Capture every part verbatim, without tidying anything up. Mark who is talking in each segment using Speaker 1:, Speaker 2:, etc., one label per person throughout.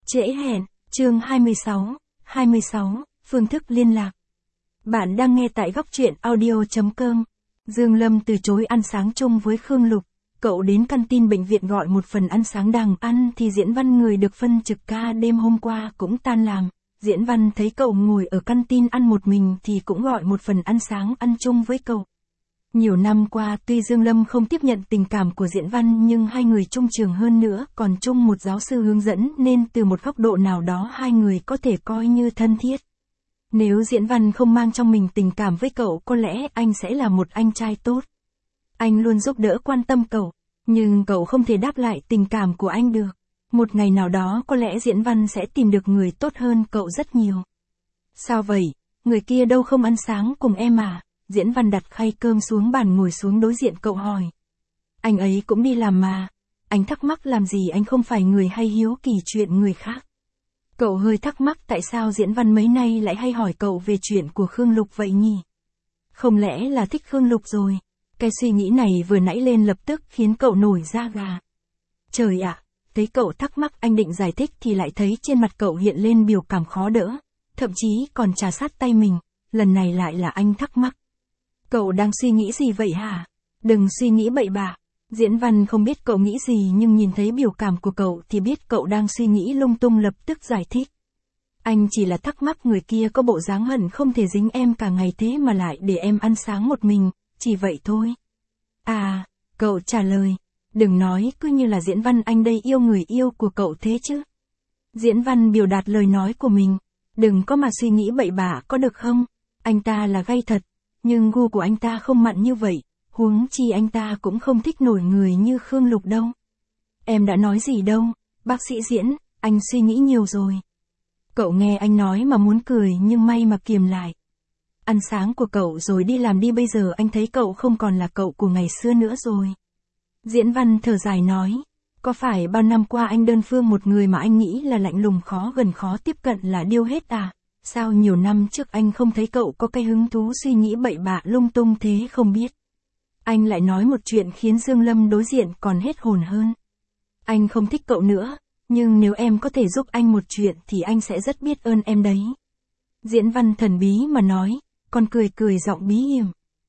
Speaker 1: Trễ hẹn, chương hai mươi sáu, hai mươi sáu, phương thức liên lạc. Bạn đang nghe tại góc truyện audio chấm com. Dương Lâm từ chối ăn sáng chung với Khương Lục. Cậu đến căn tin bệnh viện gọi một phần ăn sáng đàng ăn thì Diễn Văn người được phân trực ca đêm hôm qua cũng tan làm. Diễn Văn thấy cậu ngồi ở căn tin ăn một mình thì cũng gọi một phần ăn sáng ăn chung với cậu. Nhiều năm qua tuy Dương Lâm không tiếp nhận tình cảm của Diễn Văn nhưng hai người chung trường hơn nữa còn chung một giáo sư hướng dẫn nên từ một góc độ nào đó hai người có thể coi như thân thiết. Nếu Diễn Văn không mang trong mình tình cảm với cậu có lẽ anh sẽ là một anh trai tốt. Anh luôn giúp đỡ quan tâm cậu, nhưng cậu không thể đáp lại tình cảm của anh được. Một ngày nào đó có lẽ Diễn Văn sẽ tìm được người tốt hơn cậu rất nhiều. Sao vậy, người kia đâu không ăn sáng cùng em à? Diễn Văn đặt khay cơm xuống bàn ngồi xuống đối diện cậu hỏi. Anh ấy cũng đi làm mà. Anh thắc mắc làm gì, anh không phải người hay hiếu kỳ chuyện người khác. Cậu hơi thắc mắc tại sao Diễn Văn mấy nay lại hay hỏi cậu về chuyện của Khương Lục vậy nhỉ? Không lẽ là thích Khương Lục rồi? Cái suy nghĩ này vừa nãy lên lập tức khiến cậu nổi da gà. Trời ạ, thấy cậu thắc mắc anh định giải thích thì lại thấy trên mặt cậu hiện lên biểu cảm khó đỡ, thậm chí còn trà sát tay mình, lần này lại là anh thắc mắc. Cậu đang suy nghĩ gì vậy hả? Đừng suy nghĩ bậy bạ. Diễn Văn không biết cậu nghĩ gì nhưng nhìn thấy biểu cảm của cậu thì biết cậu đang suy nghĩ lung tung, lập tức giải thích. Anh chỉ là thắc mắc người kia có bộ dáng hận không thể dính em cả ngày thế mà lại để em ăn sáng một mình, chỉ vậy thôi. À, cậu trả lời. Đừng nói cứ như là Diễn Văn anh đây yêu người yêu của cậu thế chứ. Diễn Văn biểu đạt lời nói của mình. Đừng có mà suy nghĩ bậy bạ có được không? Anh ta là gay thật. Nhưng gu của anh ta không mặn như vậy, huống chi anh ta cũng không thích nổi người như Khương Lục đâu. Em đã nói gì đâu, bác sĩ Diễn, anh suy nghĩ nhiều rồi. Cậu nghe anh nói mà muốn cười nhưng may mà kiềm lại. Ăn sáng của cậu rồi đi làm đi, bây giờ anh thấy cậu không còn là cậu của ngày xưa nữa rồi. Diễn Văn thở dài nói, có phải bao năm qua anh đơn phương một người mà anh nghĩ là lạnh lùng khó gần khó tiếp cận là điêu hết à? Sao nhiều năm trước anh không thấy cậu có cái hứng thú suy nghĩ bậy bạ lung tung thế không biết. Anh lại nói một chuyện khiến Dương Lâm đối diện còn hết hồn hơn. Anh không thích cậu nữa, nhưng nếu em có thể giúp anh một chuyện thì anh sẽ rất biết ơn em đấy. Diễn Văn thần bí mà nói, còn cười cười giọng bí hiểm.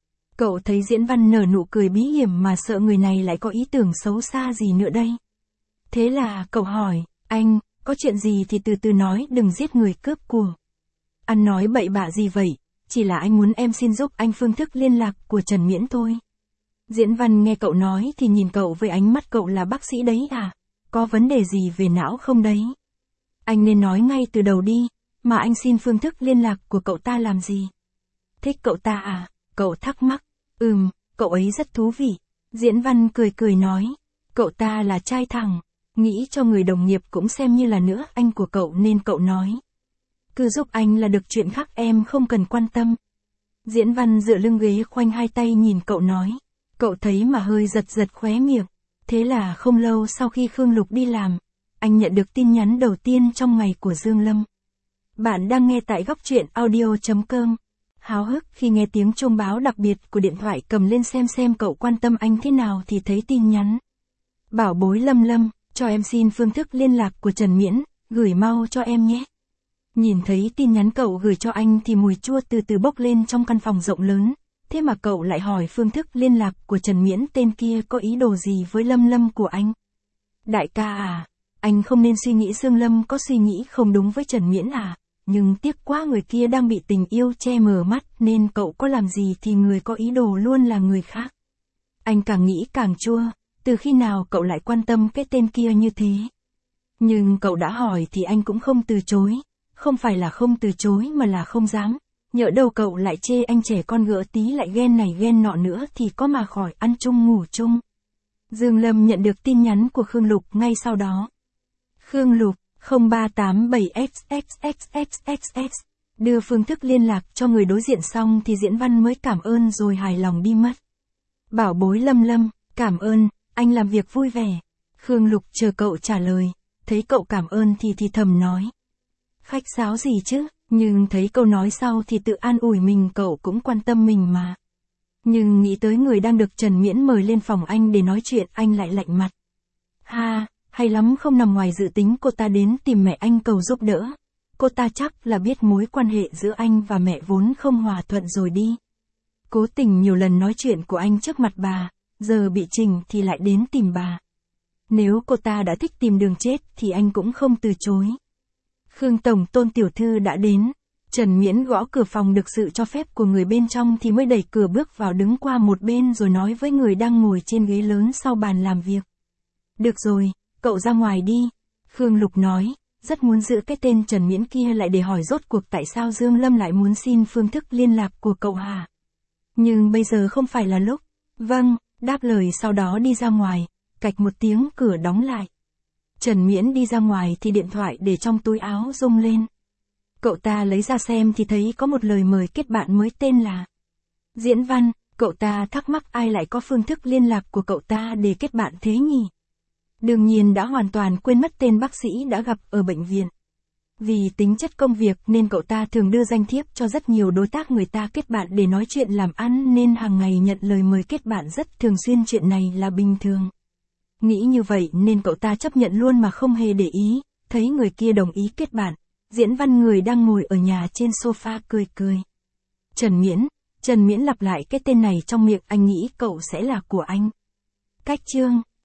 Speaker 1: Cậu thấy Diễn Văn nở nụ cười bí hiểm mà sợ người này lại có ý tưởng xấu xa gì nữa đây. Thế là cậu hỏi, anh, có chuyện gì thì từ từ nói, đừng giết người cướp của. Anh nói bậy bạ gì vậy, chỉ là anh muốn em xin giúp anh phương thức liên lạc của Trần Miễn thôi. Diễn Văn nghe cậu nói thì nhìn cậu với ánh mắt cậu là bác sĩ đấy à, có vấn đề gì về não không đấy? Anh nên nói ngay từ đầu đi, mà anh xin phương thức liên lạc của cậu ta làm gì? Thích cậu ta à? Cậu thắc mắc. Ừm, cậu ấy rất thú vị. Diễn Văn cười cười nói, cậu ta là trai thẳng, nghĩ cho người đồng nghiệp cũng xem như là nữa anh của cậu nên cậu nói. Cứ giúp anh là được, chuyện khác em không cần quan tâm. Diễn Văn dựa lưng ghế khoanh hai tay nhìn cậu nói. Cậu thấy mà hơi giật giật khóe miệng. Thế là không lâu sau khi Khương Lục đi làm, anh nhận được tin nhắn đầu tiên trong ngày của Dương Lâm. Bạn đang nghe tại góc truyện audio chấm com. Háo hức khi nghe tiếng chuông báo đặc biệt của điện thoại cầm lên xem xem cậu quan tâm anh thế nào thì thấy tin nhắn. Bảo bối Lâm Lâm, cho em xin phương thức liên lạc của Trần Miễn, gửi mau cho em nhé. Nhìn thấy tin nhắn cậu gửi cho anh thì mùi chua từ từ bốc lên trong căn phòng rộng lớn, thế mà cậu lại hỏi phương thức liên lạc của Trần Miễn, tên kia có ý đồ gì với Lâm Lâm của anh? Đại ca à, anh không nên suy nghĩ Dương Lâm có suy nghĩ không đúng với Trần Miễn à, nhưng tiếc quá người kia đang bị tình yêu che mờ mắt nên cậu có làm gì thì người có ý đồ luôn là người khác. Anh càng nghĩ càng chua, từ khi nào cậu lại quan tâm cái tên kia như thế? Nhưng cậu đã hỏi thì anh cũng không từ chối. Không phải là không từ chối mà là không dám, nhỡ đâu cậu lại chê anh trẻ con gỡ tí lại ghen này ghen nọ nữa thì có mà khỏi ăn chung ngủ chung. Dương Lâm nhận được tin nhắn của Khương Lục ngay sau đó. Khương Lục, không ba tám bảy x x x x x x, đưa phương thức liên lạc cho người đối diện xong thì Diễn Văn mới cảm ơn rồi hài lòng đi mất. Bảo bối Lâm Lâm, cảm ơn, anh làm việc vui vẻ. Khương Lục chờ cậu trả lời, thấy cậu cảm ơn thì thì thầm nói. Khách sáo gì chứ, nhưng thấy câu nói sau thì tự an ủi mình cậu cũng quan tâm mình mà. Nhưng nghĩ tới người đang được Trần Miễn mời lên phòng anh để nói chuyện anh lại lạnh mặt. Ha, hay lắm không nằm ngoài dự tính cô ta đến tìm mẹ anh cầu giúp đỡ. Cô ta chắc là biết mối quan hệ giữa anh và mẹ vốn không hòa thuận rồi đi. Cố tình nhiều lần nói chuyện của anh trước mặt bà, giờ bị trình thì lại đến tìm bà. Nếu cô ta đã thích tìm đường chết thì anh cũng không từ chối. Khương Tổng Tôn tiểu thư đã đến. Trần Miễn gõ cửa phòng được sự cho phép của người bên trong thì mới đẩy cửa bước vào, đứng qua một bên rồi nói với người đang ngồi trên ghế lớn sau bàn làm việc. Được rồi, cậu ra ngoài đi. Khương Lục nói, rất muốn giữ cái tên Trần Miễn kia lại để hỏi rốt cuộc tại sao Dương Lâm lại muốn xin phương thức liên lạc của cậu hả? Nhưng bây giờ không phải là lúc. Vâng, đáp lời sau đó đi ra ngoài, cạch một tiếng cửa đóng lại. Trần Miễn đi ra ngoài thì điện thoại để trong túi áo rung lên. Cậu ta lấy ra xem thì thấy có một lời mời kết bạn mới tên là Diễn Văn. Cậu ta thắc mắc ai lại có phương thức liên lạc của cậu ta để kết bạn thế nhỉ? Đương nhiên đã hoàn toàn quên mất tên bác sĩ đã gặp ở bệnh viện. Vì tính chất công việc nên cậu ta thường đưa danh thiếp cho rất nhiều đối tác người ta kết bạn để nói chuyện làm ăn, nên hàng ngày nhận lời mời kết bạn rất thường xuyên, chuyện này là bình thường. Nghĩ như vậy nên cậu ta chấp nhận luôn mà không hề để ý, thấy người kia đồng ý kết bạn. Diễn Văn người đang ngồi ở nhà trên sofa cười cười. Trần Miễn, Trần Miễn lặp lại cái tên này trong miệng, anh nghĩ cậu sẽ là của anh. Cách chương